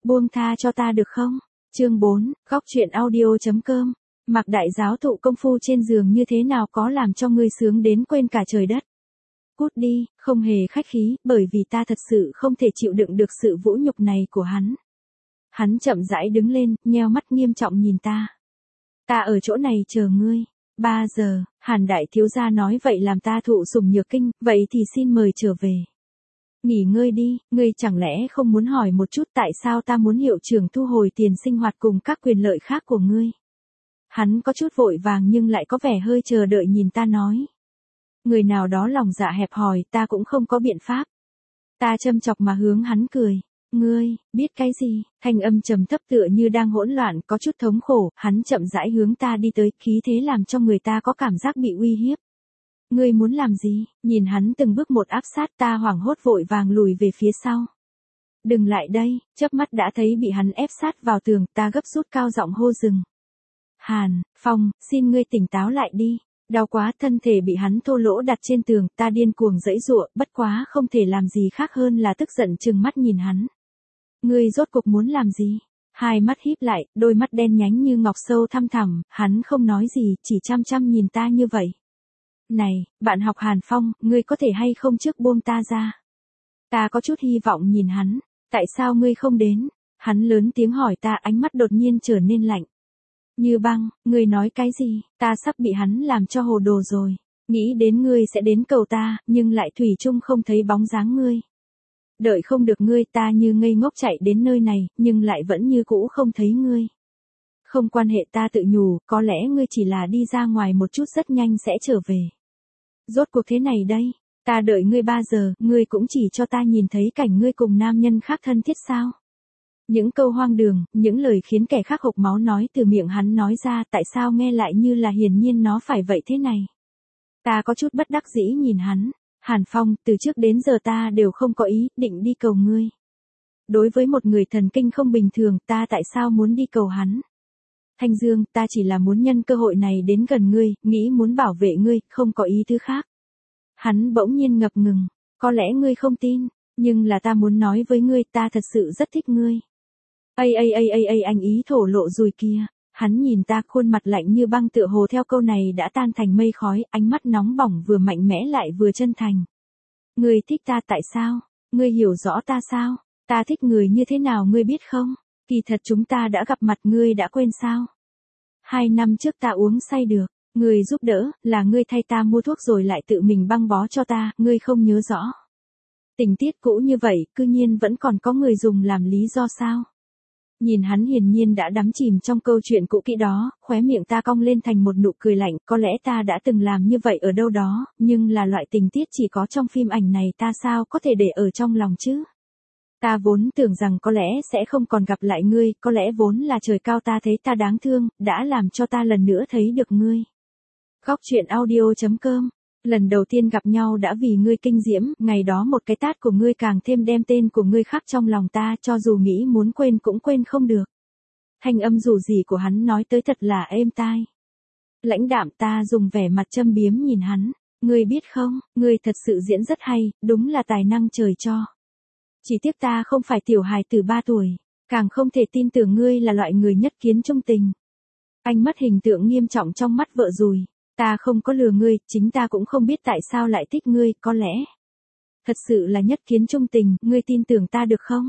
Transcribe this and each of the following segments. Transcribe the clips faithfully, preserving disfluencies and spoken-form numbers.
buông tha cho ta được không? Chương bốn, góc truyện audio.com. Mặc đại giáo thụ công phu trên giường như thế nào có làm cho ngươi sướng đến quên cả trời đất. Cút đi, không hề khách khí, bởi vì ta thật sự không thể chịu đựng được sự vũ nhục này của hắn. Hắn chậm rãi đứng lên, nheo mắt nghiêm trọng nhìn ta. Ta ở chỗ này chờ ngươi. Ba giờ, Hàn đại thiếu gia nói vậy làm ta thụ sủng nhược kinh, vậy thì xin mời trở về. Nghỉ ngơi đi, ngươi chẳng lẽ không muốn hỏi một chút tại sao ta muốn hiệu trưởng thu hồi tiền sinh hoạt cùng các quyền lợi khác của ngươi? Hắn có chút vội vàng nhưng lại có vẻ hơi chờ đợi nhìn ta nói. Người nào đó lòng dạ hẹp hòi ta cũng không có biện pháp. Ta châm chọc mà hướng hắn cười. Ngươi, biết cái gì? Thanh âm trầm thấp tựa như đang hỗn loạn, có chút thống khổ, hắn chậm rãi hướng ta đi tới, khí thế làm cho người ta có cảm giác bị uy hiếp. Ngươi muốn làm gì? Nhìn hắn từng bước một áp sát ta hoảng hốt vội vàng lùi về phía sau. Đừng lại đây, chớp mắt đã thấy bị hắn ép sát vào tường, ta gấp rút cao giọng hô dừng. Hàn, Phong, xin ngươi tỉnh táo lại đi. Đau quá, thân thể bị hắn thô lỗ đặt trên tường, ta điên cuồng giãy giụa, bất quá không thể làm gì khác hơn là tức giận trừng mắt nhìn hắn. Ngươi rốt cuộc muốn làm gì? Hai mắt híp lại, đôi mắt đen nhánh như ngọc sâu thăm thẳm, hắn không nói gì, chỉ chăm chăm nhìn ta như vậy. Này, bạn học Hàn Phong, ngươi có thể hay không trước buông ta ra? Ta có chút hy vọng nhìn hắn, tại sao ngươi không đến? Hắn lớn tiếng hỏi ta, ánh mắt đột nhiên trở nên lạnh. Như băng, ngươi nói cái gì? Ta sắp bị hắn làm cho hồ đồ rồi. Nghĩ đến ngươi sẽ đến cầu ta, nhưng lại thủy chung không thấy bóng dáng ngươi. Đợi không được ngươi, ta như ngây ngốc chạy đến nơi này, nhưng lại vẫn như cũ không thấy ngươi. Không quan hệ, ta tự nhủ, có lẽ ngươi chỉ là đi ra ngoài một chút rất nhanh sẽ trở về. Rốt cuộc thế này đây, ta đợi ngươi ba giờ, ngươi cũng chỉ cho ta nhìn thấy cảnh ngươi cùng nam nhân khác thân thiết sao? Những câu hoang đường, những lời khiến kẻ khác hộc máu nói từ miệng hắn nói ra, tại sao nghe lại như là hiển nhiên nó phải vậy thế này? Ta có chút bất đắc dĩ nhìn hắn. Hàn Phong, từ trước đến giờ ta đều không có ý định đi cầu ngươi. Đối với một người thần kinh không bình thường, ta tại sao muốn đi cầu hắn? Thanh Dương, ta chỉ là muốn nhân cơ hội này đến gần ngươi, nghĩ muốn bảo vệ ngươi, không có ý thứ khác. Hắn bỗng nhiên ngập ngừng, có lẽ ngươi không tin, nhưng là ta muốn nói với ngươi, ta thật sự rất thích ngươi. Ây ây ây ây ây anh ý thổ lộ rồi kìa. Hắn nhìn ta, khuôn mặt lạnh như băng tựa hồ theo câu này đã tan thành mây khói, ánh mắt nóng bỏng vừa mạnh mẽ lại vừa chân thành. Ngươi thích ta tại sao? Ngươi hiểu rõ ta sao? Ta thích người như thế nào ngươi biết không? Kỳ thật chúng ta đã gặp mặt, ngươi đã quên sao? Hai năm trước ta uống say được, ngươi giúp đỡ, là ngươi thay ta mua thuốc rồi lại tự mình băng bó cho ta, ngươi không nhớ rõ. Tình tiết cũ như vậy, cư nhiên vẫn còn có người dùng làm lý do sao? Nhìn hắn hiển nhiên đã đắm chìm trong câu chuyện cũ kỹ đó, khóe miệng ta cong lên thành một nụ cười lạnh, có lẽ ta đã từng làm như vậy ở đâu đó, nhưng là loại tình tiết chỉ có trong phim ảnh này ta sao có thể để ở trong lòng chứ? Ta vốn tưởng rằng có lẽ sẽ không còn gặp lại ngươi, có lẽ vốn là trời cao ta thấy ta đáng thương, đã làm cho ta lần nữa thấy được ngươi. Góc truyện audio.com. Lần đầu tiên gặp nhau đã vì ngươi kinh diễm, ngày đó một cái tát của ngươi càng thêm đem tên của ngươi khắc trong lòng ta, cho dù nghĩ muốn quên cũng quên không được. Thanh âm dù gì của hắn nói tới thật là êm tai. Lãnh đạm, ta dùng vẻ mặt châm biếm nhìn hắn, ngươi biết không, ngươi thật sự diễn rất hay, đúng là tài năng trời cho. Chỉ tiếc ta không phải tiểu hài từ ba tuổi, càng không thể tin tưởng ngươi là loại người nhất kiến trung tình. Anh mất hình tượng nghiêm trọng trong mắt vợ rồi. Ta không có lừa ngươi, chính ta cũng không biết tại sao lại thích ngươi, có lẽ. Thật sự là nhất kiến trung tình, ngươi tin tưởng ta được không?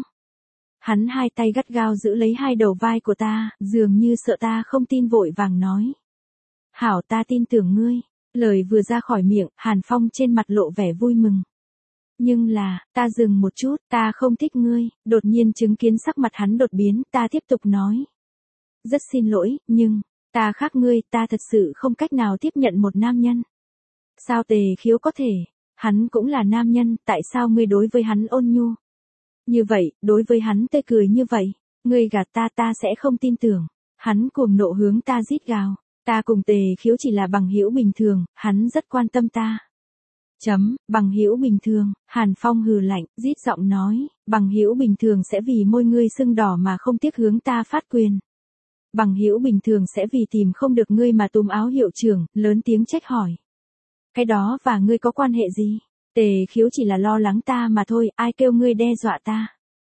Hắn hai tay gắt gao giữ lấy hai đầu vai của ta, dường như sợ ta không tin vội vàng nói. Hảo, ta tin tưởng ngươi. Lời vừa ra khỏi miệng, Hàn Phong trên mặt lộ vẻ vui mừng. Nhưng là, ta dừng một chút, ta không thích ngươi, đột nhiên chứng kiến sắc mặt hắn đột biến, ta tiếp tục nói. Rất xin lỗi, nhưng... Ta khác ngươi, ta thật sự không cách nào tiếp nhận một nam nhân. Sao Tề Khiếu có thể? Hắn cũng là nam nhân, tại sao ngươi đối với hắn ôn nhu? Như vậy, đối với hắn tươi cười như vậy, ngươi gạt ta ta sẽ không tin tưởng. Hắn cuồng nộ hướng ta rít gào. Ta cùng Tề Khiếu chỉ là bằng hữu bình thường, hắn rất quan tâm ta. Chấm, bằng hữu bình thường, Hàn Phong hừ lạnh, rít giọng nói, bằng hữu bình thường sẽ vì môi ngươi sưng đỏ mà không tiếc hướng ta phát quyền. Bằng hữu bình thường sẽ vì tìm không được ngươi mà túm áo hiệu trưởng, lớn tiếng trách hỏi. Cái đó và ngươi có quan hệ gì? Tề Khiếu chỉ là lo lắng ta mà thôi, ai kêu ngươi đe dọa ta.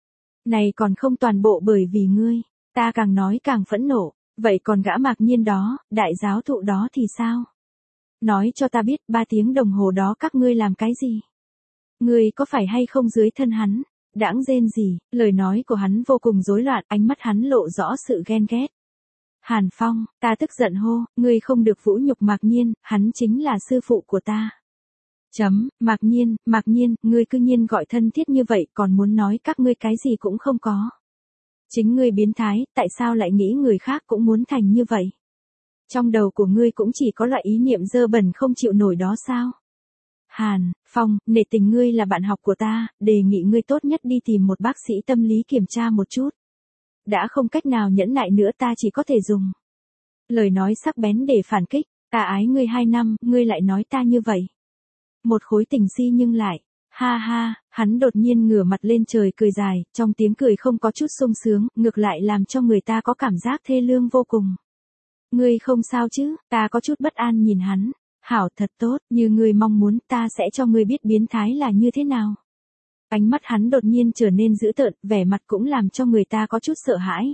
Này còn không toàn bộ bởi vì ngươi. Ta càng nói càng phẫn nộ. Vậy còn gã Mạc Nhiên đó, đại giáo thụ đó thì sao? Nói cho ta biết ba tiếng đồng hồ đó các ngươi làm cái gì? Ngươi có phải hay không dưới thân hắn? Đãng rên gì? Lời nói của hắn vô cùng rối loạn, ánh mắt hắn lộ rõ sự ghen ghét. Hàn Phong, ta tức giận hô, ngươi không được vũ nhục Mạc Nhiên, hắn chính là sư phụ của ta. Chấm, Mạc Nhiên, Mạc Nhiên, ngươi cư nhiên gọi thân thiết như vậy còn muốn nói các ngươi cái gì cũng không có. Chính ngươi biến thái, tại sao lại nghĩ người khác cũng muốn thành như vậy? Trong đầu của ngươi cũng chỉ có loại ý niệm dơ bẩn không chịu nổi đó sao? Hàn Phong, nể tình ngươi là bạn học của ta, đề nghị ngươi tốt nhất đi tìm một bác sĩ tâm lý kiểm tra một chút. Đã không cách nào nhẫn nại nữa ta chỉ có thể dùng lời nói sắc bén để phản kích, ta ái ngươi hai năm, ngươi lại nói ta như vậy. Một khối tình si nhưng lại, ha ha, hắn đột nhiên ngửa mặt lên trời cười dài, trong tiếng cười không có chút sung sướng, ngược lại làm cho người ta có cảm giác thê lương vô cùng. Ngươi không sao chứ, ta có chút bất an nhìn hắn. Hảo thật tốt, như ngươi mong muốn ta sẽ cho ngươi biết biến thái là như thế nào. Ánh mắt hắn đột nhiên trở nên dữ tợn, vẻ mặt cũng làm cho người ta có chút sợ hãi.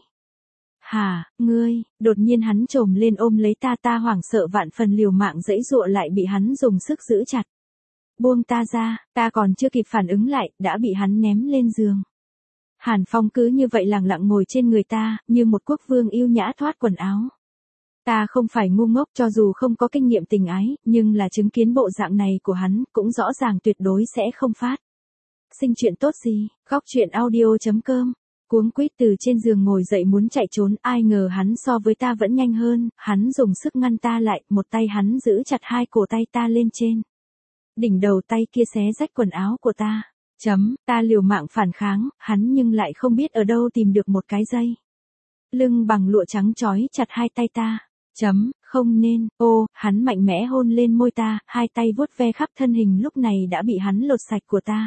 Hà, ngươi, đột nhiên hắn trồm lên ôm lấy ta ta hoảng sợ vạn phần liều mạng dãy dụa lại bị hắn dùng sức giữ chặt. Buông ta ra, ta còn chưa kịp phản ứng lại, đã bị hắn ném lên giường. Hàn Phong cứ như vậy lặng lặng ngồi trên người ta, như một quốc vương yêu nhã thoát quần áo. Ta không phải ngu ngốc cho dù không có kinh nghiệm tình ái, nhưng là chứng kiến bộ dạng này của hắn, cũng rõ ràng tuyệt đối sẽ không phát. Sinh chuyện tốt gì, góc chuyện audio chấm com. Cuống quýt từ trên giường ngồi dậy muốn chạy trốn, ai ngờ hắn so với ta vẫn nhanh hơn, hắn dùng sức ngăn ta lại, một tay hắn giữ chặt hai cổ tay ta lên trên. Đỉnh đầu tay kia xé rách quần áo của ta. Chấm, ta liều mạng phản kháng, hắn nhưng lại không biết ở đâu tìm được một cái dây lưng bằng lụa trắng trói chặt hai tay ta. Chấm, không nên, ô, hắn mạnh mẽ hôn lên môi ta, hai tay vuốt ve khắp thân hình lúc này đã bị hắn lột sạch của ta.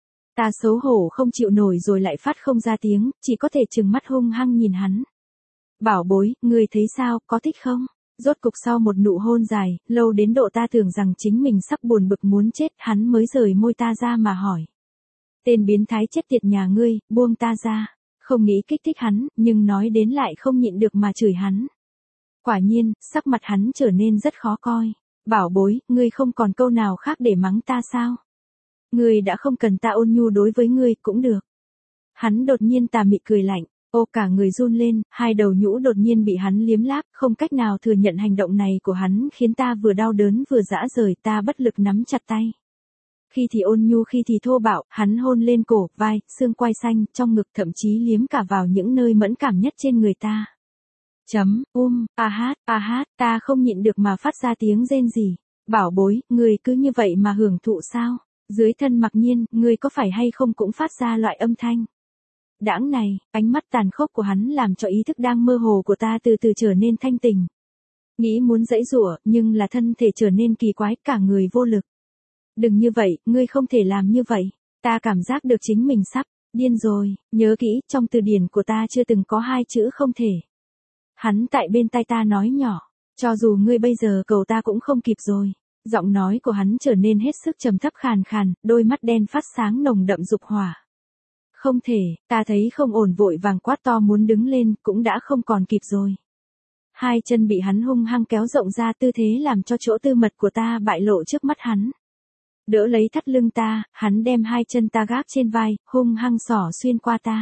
Ta xấu hổ không chịu nổi rồi lại phát không ra tiếng, chỉ có thể trừng mắt hung hăng nhìn hắn. Bảo bối, ngươi thấy sao, có thích không? Rốt cục sau một nụ hôn dài, lâu đến độ ta tưởng rằng chính mình sắp buồn bực muốn chết, hắn mới rời môi ta ra mà hỏi. Tên biến thái chết tiệt nhà ngươi, buông ta ra. Không nghĩ kích thích hắn, nhưng nói đến lại không nhịn được mà chửi hắn. Quả nhiên, sắc mặt hắn trở nên rất khó coi. Bảo bối, ngươi không còn câu nào khác để mắng ta sao? Ngươi đã không cần ta ôn nhu đối với ngươi, cũng được. Hắn đột nhiên tà mị cười lạnh, ô cả người run lên, hai đầu nhũ đột nhiên bị hắn liếm láp, không cách nào thừa nhận hành động này của hắn khiến ta vừa đau đớn vừa dã rời, ta bất lực nắm chặt tay. Khi thì ôn nhu khi thì thô bạo, hắn hôn lên cổ, vai, xương quai xanh, trong ngực thậm chí liếm cả vào những nơi mẫn cảm nhất trên người ta. Chấm, um, a hát, a hát, ta không nhịn được mà phát ra tiếng rên rỉ. Bảo bối, người cứ như vậy mà hưởng thụ sao? Dưới thân Mạc Nhiên, người có phải hay không cũng phát ra loại âm thanh. Đãng này, ánh mắt tàn khốc của hắn làm cho ý thức đang mơ hồ của ta từ từ trở nên thanh tỉnh. Nghĩ muốn giãy giụa, nhưng là thân thể trở nên kỳ quái, cả người vô lực. Đừng như vậy, ngươi không thể làm như vậy. Ta cảm giác được chính mình sắp điên rồi, nhớ kỹ, trong từ điển của ta chưa từng có hai chữ không thể. Hắn tại bên tai ta nói nhỏ, cho dù ngươi bây giờ cầu ta cũng không kịp rồi. Giọng nói của hắn trở nên hết sức trầm thấp khàn khàn, đôi mắt đen phát sáng nồng đậm dục hỏa. Không thể, ta thấy không ổn vội vàng quát to muốn đứng lên, cũng đã không còn kịp rồi. Hai chân bị hắn hung hăng kéo rộng ra tư thế làm cho chỗ tư mật của ta bại lộ trước mắt hắn. Đỡ lấy thắt lưng ta, hắn đem hai chân ta gác trên vai, hung hăng xỏ xuyên qua ta.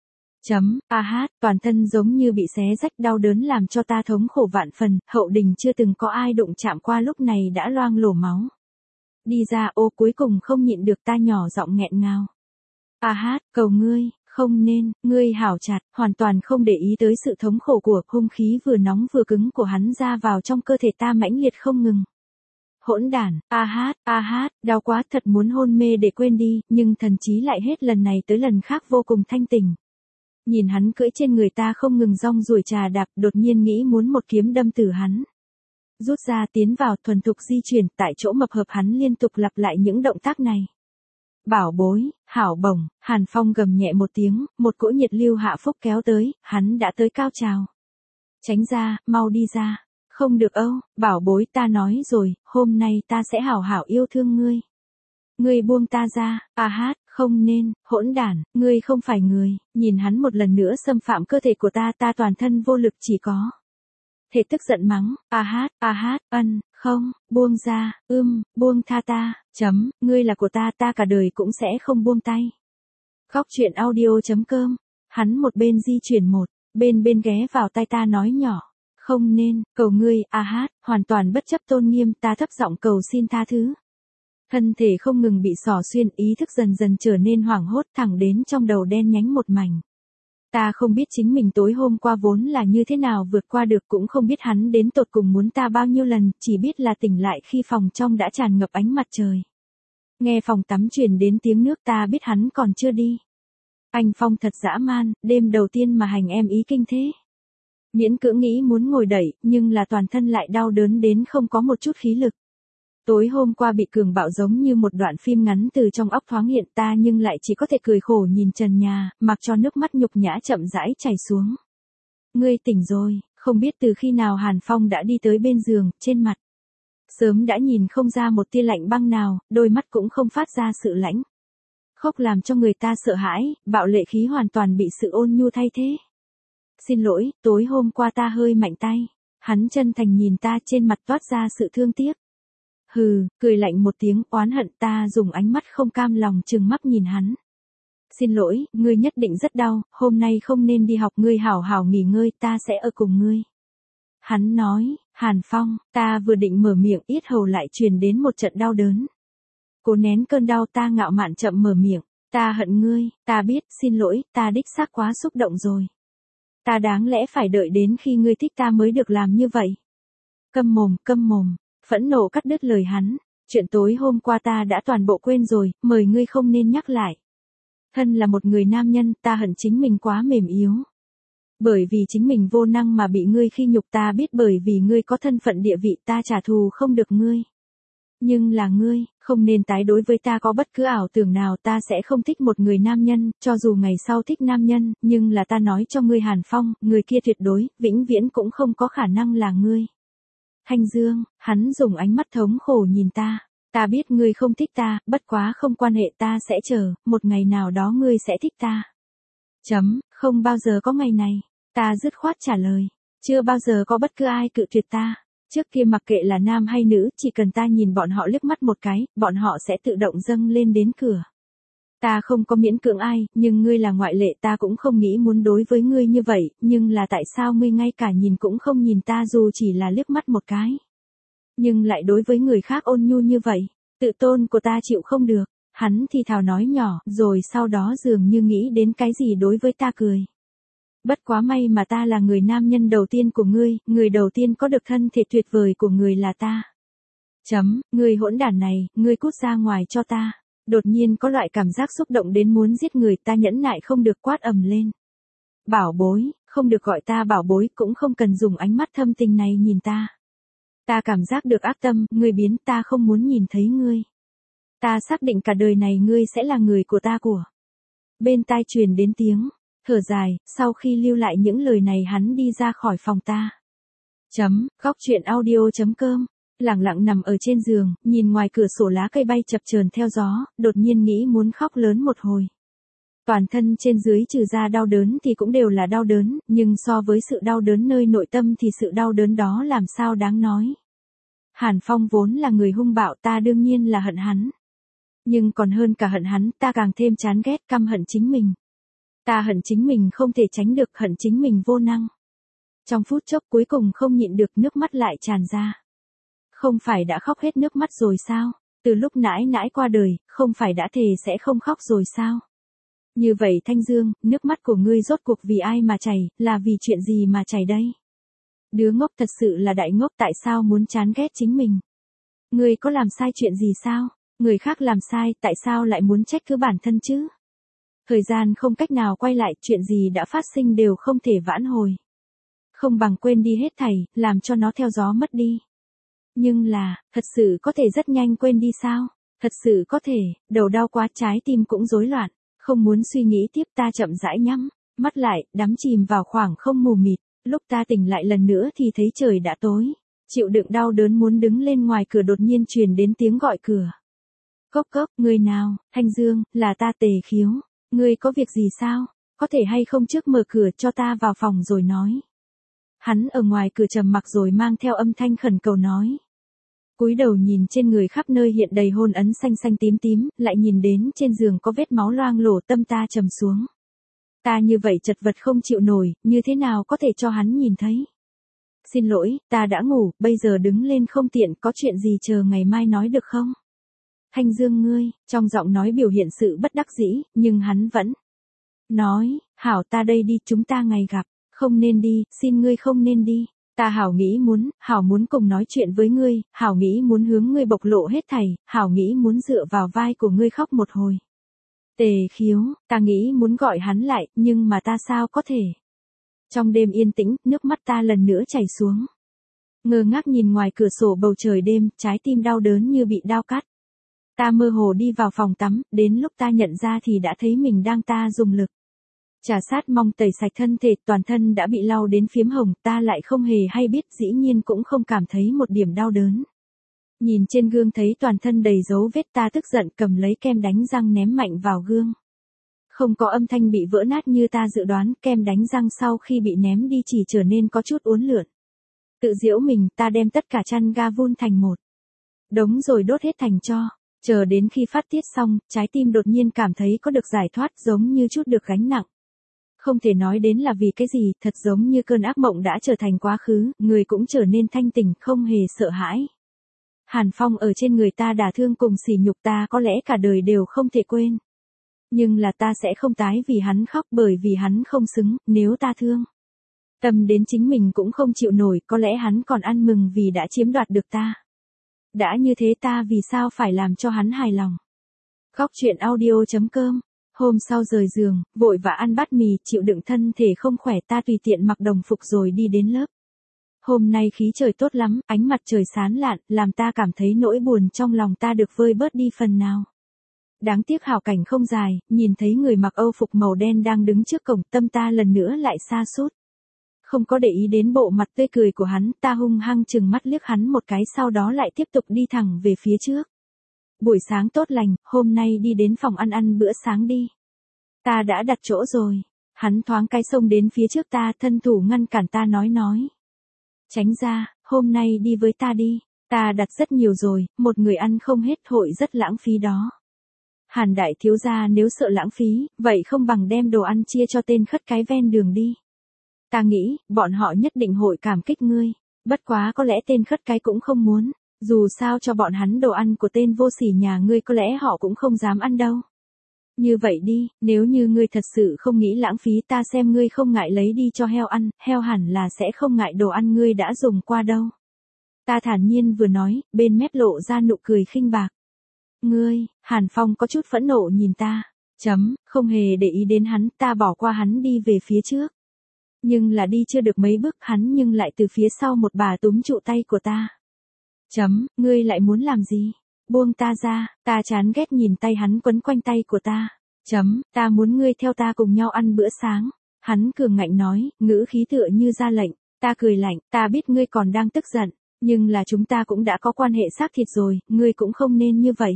Chấm, a hát, toàn thân giống như bị xé rách đau đớn làm cho ta thống khổ vạn phần, hậu đình chưa từng có ai đụng chạm qua lúc này đã loang lổ máu. Đi ra ô cuối cùng không nhịn được ta nhỏ giọng nghẹn ngào. A hát, cầu ngươi, không nên, ngươi hảo chặt, hoàn toàn không để ý tới sự thống khổ của hung khí vừa nóng vừa cứng của hắn ra vào trong cơ thể ta mãnh liệt không ngừng. Hỗn đản, a hát, a hát, đau quá thật muốn hôn mê để quên đi, nhưng thần trí lại hết lần này tới lần khác vô cùng thanh tỉnh. Nhìn hắn cưỡi trên người ta không ngừng rong ruổi trà đạp, đột nhiên nghĩ muốn một kiếm đâm tử hắn. Rút ra tiến vào thuần thục di chuyển, tại chỗ mập hợp hắn liên tục lặp lại những động tác này. Bảo bối, hảo bổng, Hàn Phong gầm nhẹ một tiếng, một cỗ nhiệt lưu hạ phúc kéo tới, hắn đã tới cao trào. Tránh ra, mau đi ra. Không được âu, bảo bối ta nói rồi, hôm nay ta sẽ hảo hảo yêu thương ngươi. Ngươi buông ta ra, a hát, Không nên, hỗn đản, ngươi không phải người, nhìn hắn một lần nữa xâm phạm cơ thể của ta, ta toàn thân vô lực chỉ có. Thể tức giận mắng, a hát, a hát, ân, không, buông ra, ưm, buông tha ta, chấm, ngươi là của ta, ta cả đời cũng sẽ không buông tay. Khóc chuyện audio.com, hắn một bên di chuyển một, bên bên ghé vào tai ta nói nhỏ, không nên, cầu ngươi, a hát, hoàn toàn bất chấp tôn nghiêm, ta thấp giọng cầu xin tha thứ. Thân thể không ngừng bị xỏ xuyên, ý thức dần dần trở nên hoảng hốt, thẳng đến trong đầu đen nhánh một mảnh. Ta không biết chính mình tối hôm qua vốn là như thế nào vượt qua được, cũng không biết hắn đến tột cùng muốn ta bao nhiêu lần, chỉ biết là tỉnh lại khi phòng trong đã tràn ngập ánh mặt trời. Nghe phòng tắm truyền đến tiếng nước, ta biết hắn còn chưa đi. Anh Phong thật dã man, đêm đầu tiên mà hành em ý kinh thế. Miễn cưỡng nghĩ muốn ngồi đẩy, nhưng là toàn thân lại đau đớn đến không có một chút khí lực. Tối hôm qua bị cường bạo giống như một đoạn phim ngắn từ trong óc thoáng hiện, ta nhưng lại chỉ có thể cười khổ nhìn trần nhà, mặc cho nước mắt nhục nhã chậm rãi chảy xuống. Ngươi tỉnh rồi, không biết từ khi nào Hàn Phong đã đi tới bên giường, trên mặt. Sớm đã nhìn không ra một tia lạnh băng nào, đôi mắt cũng không phát ra sự lãnh khốc làm cho người ta sợ hãi, bạo lệ khí hoàn toàn bị sự ôn nhu thay thế. Xin lỗi, tối hôm qua ta hơi mạnh tay. Hắn chân thành nhìn ta, trên mặt toát ra sự thương tiếc. Hừ, cười lạnh một tiếng, oán hận, ta dùng ánh mắt không cam lòng trừng mắt nhìn hắn. Xin lỗi, ngươi nhất định rất đau, hôm nay không nên đi học, ngươi hảo hảo nghỉ ngơi, ta sẽ ở cùng ngươi. Hắn nói, Hàn Phong, ta vừa định mở miệng, yết hầu lại truyền đến một trận đau đớn. Cố nén cơn đau, ta ngạo mạn chậm mở miệng, ta hận ngươi, ta biết, xin lỗi, ta đích xác quá xúc động rồi. Ta đáng lẽ phải đợi đến khi ngươi thích ta mới được làm như vậy. Câm mồm, câm mồm, phẫn nộ cắt đứt lời hắn, chuyện tối hôm qua ta đã toàn bộ quên rồi, mời ngươi không nên nhắc lại. Thân là một người nam nhân, ta hận chính mình quá mềm yếu. Bởi vì chính mình vô năng mà bị ngươi khi nhục, ta biết bởi vì ngươi có thân phận địa vị ta trả thù không được ngươi. Nhưng là ngươi, không nên tái đối với ta, có bất cứ ảo tưởng nào ta sẽ không thích một người nam nhân, cho dù ngày sau thích nam nhân, nhưng là ta nói cho ngươi Hàn Phong, người kia tuyệt đối, vĩnh viễn cũng không có khả năng là ngươi. Thanh Dương, hắn dùng ánh mắt thống khổ nhìn ta, ta biết ngươi không thích ta, bất quá không quan hệ, ta sẽ chờ, một ngày nào đó ngươi sẽ thích ta. Chấm, không bao giờ có ngày này, ta dứt khoát trả lời, chưa bao giờ có bất cứ ai cự tuyệt ta. Trước kia mặc kệ là nam hay nữ, chỉ cần ta nhìn bọn họ liếc mắt một cái, bọn họ sẽ tự động dâng lên đến cửa. Ta không có miễn cưỡng ai, nhưng ngươi là ngoại lệ, ta cũng không nghĩ muốn đối với ngươi như vậy, nhưng là tại sao ngươi ngay cả nhìn cũng không nhìn ta dù chỉ là liếc mắt một cái. Nhưng lại đối với người khác ôn nhu như vậy, tự tôn của ta chịu không được, hắn thì thào nói nhỏ, rồi sau đó dường như nghĩ đến cái gì đối với ta cười. Bất quá may mà ta là người nam nhân đầu tiên của ngươi, người đầu tiên có được thân thể tuyệt vời của người là ta. Chấm, ngươi hỗn đản này, ngươi cút ra ngoài cho ta. Đột nhiên có loại cảm giác xúc động đến muốn giết người, ta nhẫn nại không được quát ầm lên. Bảo bối, không được gọi ta bảo bối, cũng không cần dùng ánh mắt thâm tình này nhìn ta. Ta cảm giác được ác tâm, ngươi biến, ta không muốn nhìn thấy ngươi. Ta xác định cả đời này ngươi sẽ là người của ta của. Bên tai truyền đến tiếng thở dài, sau khi lưu lại những lời này hắn đi ra khỏi phòng ta. Chấm, khóc chuyện audio.com, lặng lặng nằm ở trên giường, nhìn ngoài cửa sổ lá cây bay chập chờn theo gió, đột nhiên nghĩ muốn khóc lớn một hồi. Toàn thân trên dưới trừ ra đau đớn thì cũng đều là đau đớn, nhưng so với sự đau đớn nơi nội tâm thì sự đau đớn đó làm sao đáng nói. Hàn Phong vốn là người hung bạo, ta đương nhiên là hận hắn. Nhưng còn hơn cả hận hắn, ta càng thêm chán ghét, căm hận chính mình. Ta hận chính mình không thể tránh được, hận chính mình vô năng. Trong phút chốc cuối cùng không nhịn được, nước mắt lại tràn ra. Không phải đã khóc hết nước mắt rồi sao? Từ lúc nãi nãi qua đời, không phải đã thề sẽ không khóc rồi sao? Như vậy Thanh Dương, nước mắt của ngươi rốt cuộc vì ai mà chảy, là vì chuyện gì mà chảy đây? Đứa ngốc thật sự là đại ngốc, tại sao muốn chán ghét chính mình? Ngươi có làm sai chuyện gì sao? Người khác làm sai, tại sao lại muốn trách cứ bản thân chứ? Thời gian không cách nào quay lại, chuyện gì đã phát sinh đều không thể vãn hồi. Không bằng quên đi hết thảy, làm cho nó theo gió mất đi. Nhưng là, thật sự có thể rất nhanh quên đi sao? Thật sự có thể, đầu đau quá, trái tim cũng rối loạn. Không muốn suy nghĩ tiếp, ta chậm rãi nhắm mắt lại, đắm chìm vào khoảng không mù mịt. Lúc ta tỉnh lại lần nữa thì thấy trời đã tối. Chịu đựng đau đớn muốn đứng lên, ngoài cửa đột nhiên truyền đến tiếng gọi cửa. Cốc cốc, người nào, Thanh Dương, là ta Tề Khiếu. Ngươi có việc gì sao? Có thể hay không trước mở cửa cho ta vào phòng rồi nói. Hắn ở ngoài cửa trầm mặc rồi mang theo âm thanh khẩn cầu nói. Cúi đầu nhìn trên người khắp nơi hiện đầy hôn ấn xanh xanh tím tím, lại nhìn đến trên giường có vết máu loang lổ, tâm ta trầm xuống. Ta như vậy chật vật không chịu nổi, như thế nào có thể cho hắn nhìn thấy? Xin lỗi, ta đã ngủ, bây giờ đứng lên không tiện, có chuyện gì chờ ngày mai nói được không? Thanh Dương ngươi, trong giọng nói biểu hiện sự bất đắc dĩ, nhưng hắn vẫn nói, hảo ta đây đi, chúng ta ngày gặp, không nên đi, xin ngươi không nên đi. Ta hảo nghĩ muốn, hảo muốn cùng nói chuyện với ngươi, hảo nghĩ muốn hướng ngươi bộc lộ hết thảy, hảo nghĩ muốn dựa vào vai của ngươi khóc một hồi. Tề Khiếu, ta nghĩ muốn gọi hắn lại, nhưng mà ta sao có thể. Trong đêm yên tĩnh, nước mắt ta lần nữa chảy xuống. Ngơ ngác nhìn ngoài cửa sổ bầu trời đêm, trái tim đau đớn như bị đao cắt. Ta mơ hồ đi vào phòng tắm, đến lúc ta nhận ra thì đã thấy mình đang ta dùng lực. Trà sát mong tẩy sạch thân thể, toàn thân đã bị lau đến phiếm hồng, ta lại không hề hay biết, dĩ nhiên cũng không cảm thấy một điểm đau đớn. Nhìn trên gương thấy toàn thân đầy dấu vết, ta tức giận cầm lấy kem đánh răng ném mạnh vào gương. Không có âm thanh bị vỡ nát như ta dự đoán, kem đánh răng sau khi bị ném đi chỉ trở nên có chút uốn lượn. Tự giễu mình, ta đem tất cả chăn ga vun thành một đống rồi đốt hết thành tro. Chờ đến khi phát tiết xong, trái tim đột nhiên cảm thấy có được giải thoát, giống như chút được gánh nặng. Không thể nói đến là vì cái gì, thật giống như cơn ác mộng đã trở thành quá khứ, người cũng trở nên thanh tỉnh, không hề sợ hãi. Hàn phong ở trên người ta đả thương cùng sỉ nhục ta có lẽ cả đời đều không thể quên. Nhưng là ta sẽ không tái vì hắn khóc, bởi vì hắn không xứng, nếu ta thương tâm đến chính mình cũng không chịu nổi, có lẽ hắn còn ăn mừng vì đã chiếm đoạt được ta. Đã như thế ta vì sao phải làm cho hắn hài lòng. Góc truyện audio chấm com. Hôm sau rời giường, vội vã ăn bát mì, chịu đựng thân thể không khỏe, ta tùy tiện mặc đồng phục rồi đi đến lớp. Hôm nay khí trời tốt lắm, ánh mặt trời sáng lạn, làm ta cảm thấy nỗi buồn trong lòng ta được vơi bớt đi phần nào. Đáng tiếc hảo cảnh không dài, nhìn thấy người mặc âu phục màu đen đang đứng trước cổng, tâm ta lần nữa lại sa sút. Không có để ý đến bộ mặt tươi cười của hắn, ta hung hăng chừng mắt liếc hắn một cái, sau đó lại tiếp tục đi thẳng về phía trước. Buổi sáng tốt lành, hôm nay đi đến phòng ăn ăn bữa sáng đi. Ta đã đặt chỗ rồi. Hắn thoáng cái xông đến phía trước ta, thân thủ ngăn cản ta nói nói. Tránh ra, hôm nay đi với ta đi. Ta đặt rất nhiều rồi, một người ăn không hết, hội rất lãng phí đó. Hàn đại thiếu gia nếu sợ lãng phí, vậy không bằng đem đồ ăn chia cho tên khất cái ven đường đi. Ta nghĩ, bọn họ nhất định hội cảm kích ngươi. Bất quá có lẽ tên khất cái cũng không muốn. Dù sao cho bọn hắn đồ ăn của tên vô sỉ nhà ngươi có lẽ họ cũng không dám ăn đâu. Như vậy đi, nếu như ngươi thật sự không nghĩ lãng phí, ta xem ngươi không ngại lấy đi cho heo ăn, heo hẳn là sẽ không ngại đồ ăn ngươi đã dùng qua đâu. Ta thản nhiên vừa nói, bên mép lộ ra nụ cười khinh bạc. Ngươi, Hàn Phong có chút phẫn nộ nhìn ta. Chấm, không hề để ý đến hắn, ta bỏ qua hắn đi về phía trước. Nhưng là đi chưa được mấy bước, hắn nhưng lại từ phía sau một bà túm trụ tay của ta. Chấm, ngươi lại muốn làm gì? Buông ta ra, ta chán ghét nhìn tay hắn quấn quanh tay của ta. Chấm, ta muốn ngươi theo ta cùng nhau ăn bữa sáng. Hắn cường ngạnh nói, ngữ khí tựa như ra lệnh. Ta cười lạnh, ta biết ngươi còn đang tức giận. Nhưng là chúng ta cũng đã có quan hệ xác thịt rồi, ngươi cũng không nên như vậy.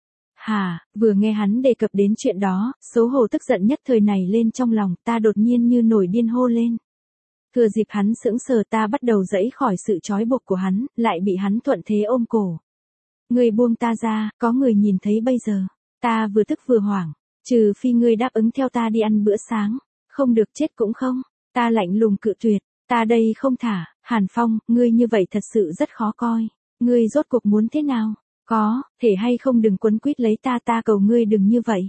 Hà, vừa nghe hắn đề cập đến chuyện đó, xấu hổ tức giận nhất thời này lên trong lòng, ta đột nhiên như nổi điên hô lên. Thừa dịp hắn sững sờ, ta bắt đầu giãy khỏi sự trói buộc của hắn, lại bị hắn thuận thế ôm cổ. Ngươi buông ta ra, có người nhìn thấy bây giờ. Ta vừa tức vừa hoảng, trừ phi ngươi đáp ứng theo ta đi ăn bữa sáng, không được chết cũng không. Ta lạnh lùng cự tuyệt, ta đây không thả. Hàn Phong, ngươi như vậy thật sự rất khó coi. Ngươi rốt cuộc muốn thế nào? Có, thể hay không đừng quấn quýt lấy ta, ta cầu ngươi đừng như vậy.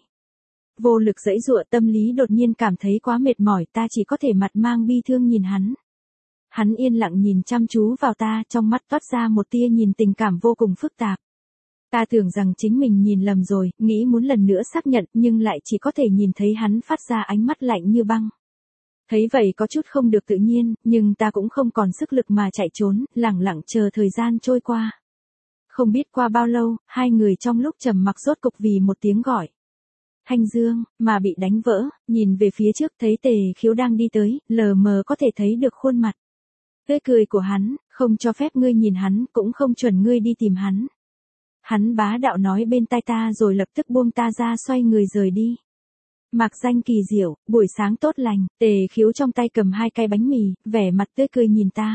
Vô lực giãy giụa, tâm lý đột nhiên cảm thấy quá mệt mỏi, ta chỉ có thể mặt mang bi thương nhìn hắn. Hắn yên lặng nhìn chăm chú vào ta, trong mắt toát ra một tia nhìn tình cảm vô cùng phức tạp. Ta tưởng rằng chính mình nhìn lầm rồi, nghĩ muốn lần nữa xác nhận, nhưng lại chỉ có thể nhìn thấy hắn phát ra ánh mắt lạnh như băng. Thấy vậy có chút không được tự nhiên, nhưng ta cũng không còn sức lực mà chạy trốn, lẳng lặng chờ thời gian trôi qua. Không biết qua bao lâu, hai người trong lúc trầm mặc rốt cục vì một tiếng gọi. Thanh Dương, mà bị đánh vỡ, nhìn về phía trước thấy Tề Khiếu đang đi tới, lờ mờ có thể thấy được khuôn mặt tươi cười của hắn, không cho phép ngươi nhìn hắn, cũng không chuẩn ngươi đi tìm hắn. Hắn bá đạo nói bên tai ta rồi lập tức buông ta ra xoay người rời đi. Mạc Danh kỳ diệu, buổi sáng tốt lành, Tề Khiếu trong tay cầm hai cái bánh mì, vẻ mặt tươi cười nhìn ta.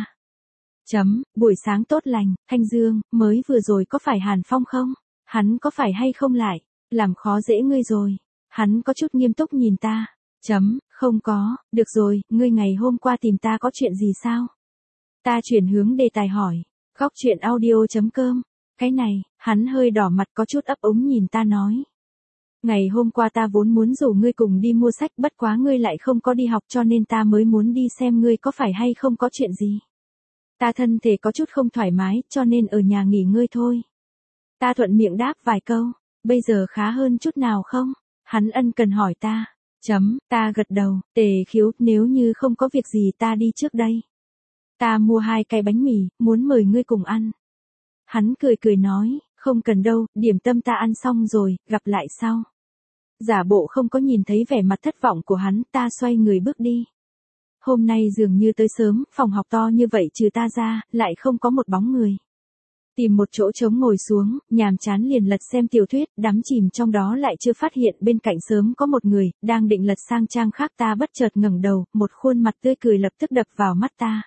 Chấm, buổi sáng tốt lành, Thanh Dương, mới vừa rồi có phải Hàn Phong không? Hắn có phải hay không lại? Làm khó dễ ngươi rồi. Hắn có chút nghiêm túc nhìn ta. Chấm, không có, được rồi, ngươi ngày hôm qua tìm ta có chuyện gì sao? Ta chuyển hướng đề tài hỏi. Góc chuyện audio chấm com. Cái này, hắn hơi đỏ mặt có chút ấp úng nhìn ta nói. Ngày hôm qua ta vốn muốn rủ ngươi cùng đi mua sách bất quá ngươi lại không có đi học cho nên ta mới muốn đi xem ngươi có phải hay không có chuyện gì. Ta thân thể có chút không thoải mái cho nên ở nhà nghỉ ngơi thôi. Ta thuận miệng đáp vài câu, bây giờ khá hơn chút nào không? Hắn ân cần hỏi ta. Chấm, ta gật đầu, Tề Khiếu, nếu như không có việc gì ta đi trước đây. Ta mua hai cái bánh mì, muốn mời ngươi cùng ăn. Hắn cười cười nói, không cần đâu, điểm tâm ta ăn xong rồi, gặp lại sau. Giả bộ không có nhìn thấy vẻ mặt thất vọng của hắn, ta xoay người bước đi. Hôm nay dường như tới sớm, phòng học to như vậy trừ ta ra, lại không có một bóng người. Tìm một chỗ trống ngồi xuống, nhàm chán liền lật xem tiểu thuyết, đắm chìm trong đó lại chưa phát hiện bên cạnh sớm có một người, đang định lật sang trang khác ta bất chợt ngẩng đầu, một khuôn mặt tươi cười lập tức đập vào mắt ta.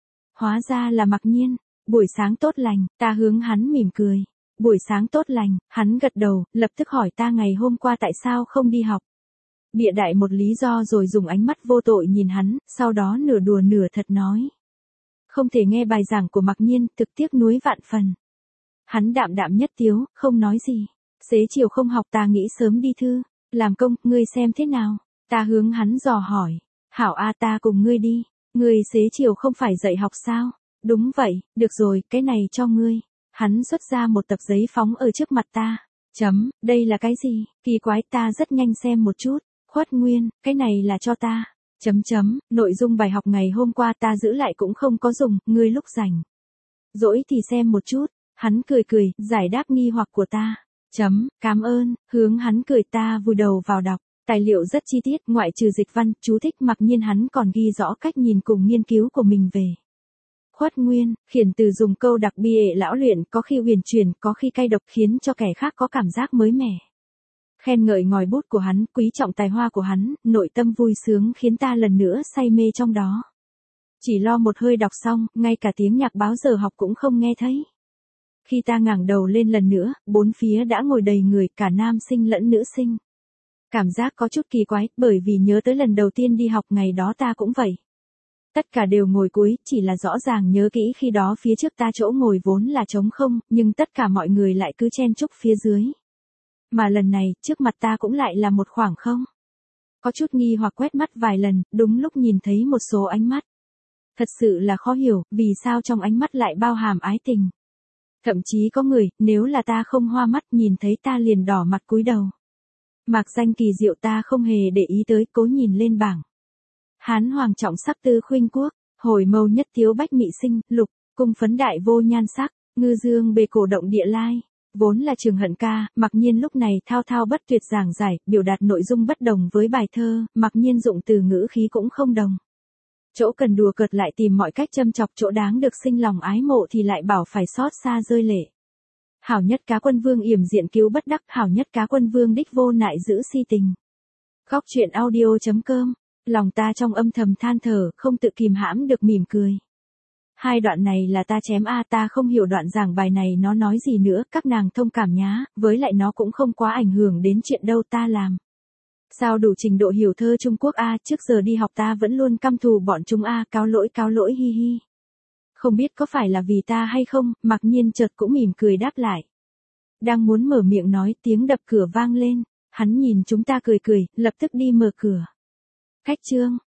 Hóa ra là Mặc Nhiên, buổi sáng tốt lành, ta hướng hắn mỉm cười. Buổi sáng tốt lành, hắn gật đầu, lập tức hỏi ta ngày hôm qua tại sao không đi học. Bịa đại một lý do rồi dùng ánh mắt vô tội nhìn hắn, sau đó nửa đùa nửa thật nói. Không thể nghe bài giảng của Mặc Nhiên, thực tiếc nuối vạn phần. Hắn đạm đạm nhất tiếu, không nói gì. Xế chiều không học ta nghĩ sớm đi thư, làm công, ngươi xem thế nào? Ta hướng hắn dò hỏi. Hảo a ta cùng ngươi đi, ngươi xế chiều không phải dạy học sao? Đúng vậy, được rồi, cái này cho ngươi. Hắn xuất ra một tập giấy phóng ở trước mặt ta. Chấm, đây là cái gì? Kỳ quái ta rất nhanh xem một chút. Khuất Nguyên, cái này là cho ta. Chấm chấm, nội dung bài học ngày hôm qua ta giữ lại cũng không có dùng, ngươi lúc rảnh. Rỗi thì xem một chút. Hắn cười cười, giải đáp nghi hoặc của ta. Chấm, cảm ơn, hướng hắn cười ta vùi đầu vào đọc. Tài liệu rất chi tiết, ngoại trừ dịch văn, chú thích Mặc Nhiên hắn còn ghi rõ cách nhìn cùng nghiên cứu của mình về. Khuất Nguyên, khiển từ dùng câu đặc biệt lão luyện, có khi huyền chuyển, có khi cay độc khiến cho kẻ khác có cảm giác mới mẻ. Khen ngợi ngòi bút của hắn, quý trọng tài hoa của hắn, nội tâm vui sướng khiến ta lần nữa say mê trong đó. Chỉ lo một hơi đọc xong, ngay cả tiếng nhạc báo giờ học cũng không nghe thấy. Khi ta ngẩng đầu lên lần nữa, bốn phía đã ngồi đầy người, cả nam sinh lẫn nữ sinh. Cảm giác có chút kỳ quái, bởi vì nhớ tới lần đầu tiên đi học ngày đó ta cũng vậy. Tất cả đều ngồi cuối, chỉ là rõ ràng nhớ kỹ khi đó phía trước ta chỗ ngồi vốn là trống không, nhưng tất cả mọi người lại cứ chen chúc phía dưới. Mà lần này, trước mặt ta cũng lại là một khoảng không. Có chút nghi hoặc quét mắt vài lần, đúng lúc nhìn thấy một số ánh mắt. Thật sự là khó hiểu, vì sao trong ánh mắt lại bao hàm ái tình. Thậm chí có người, nếu là ta không hoa mắt nhìn thấy ta liền đỏ mặt cúi đầu. Mạc Danh kỳ diệu ta không hề để ý tới, cố nhìn lên bảng. Hán hoàng trọng sắc tư khuynh quốc, hồi mâu nhất thiếu bách mị sinh, lục, cung phấn đại vô nhan sắc, ngư dương bề cổ động địa lai. Vốn là trường hận ca, Mặc Nhiên lúc này thao thao bất tuyệt giảng giải, biểu đạt nội dung bất đồng với bài thơ, Mặc Nhiên dụng từ ngữ khí cũng không đồng. Chỗ cần đùa cợt lại tìm mọi cách châm chọc, chỗ đáng được sinh lòng ái mộ thì lại bảo phải xót xa rơi lệ. Hảo nhất cá quân vương yểm diện cứu bất đắc, hảo nhất cá quân vương đích vô nại giữ si tình. Góc chuyện audio chấm com, lòng ta trong âm thầm than thở, không tự kìm hãm được mỉm cười. Hai đoạn này là ta chém a ta không hiểu đoạn giảng bài này nó nói gì nữa, các nàng thông cảm nhá, với lại nó cũng không quá ảnh hưởng đến chuyện đâu ta làm. Sao đủ trình độ hiểu thơ Trung Quốc a, trước giờ đi học ta vẫn luôn căm thù bọn chúng a, cáo lỗi cáo lỗi hi hi. Không biết có phải là vì ta hay không, Mặc Nhiên chợt cũng mỉm cười đáp lại. Đang muốn mở miệng nói, tiếng đập cửa vang lên, hắn nhìn chúng ta cười cười, lập tức đi mở cửa. Cách chương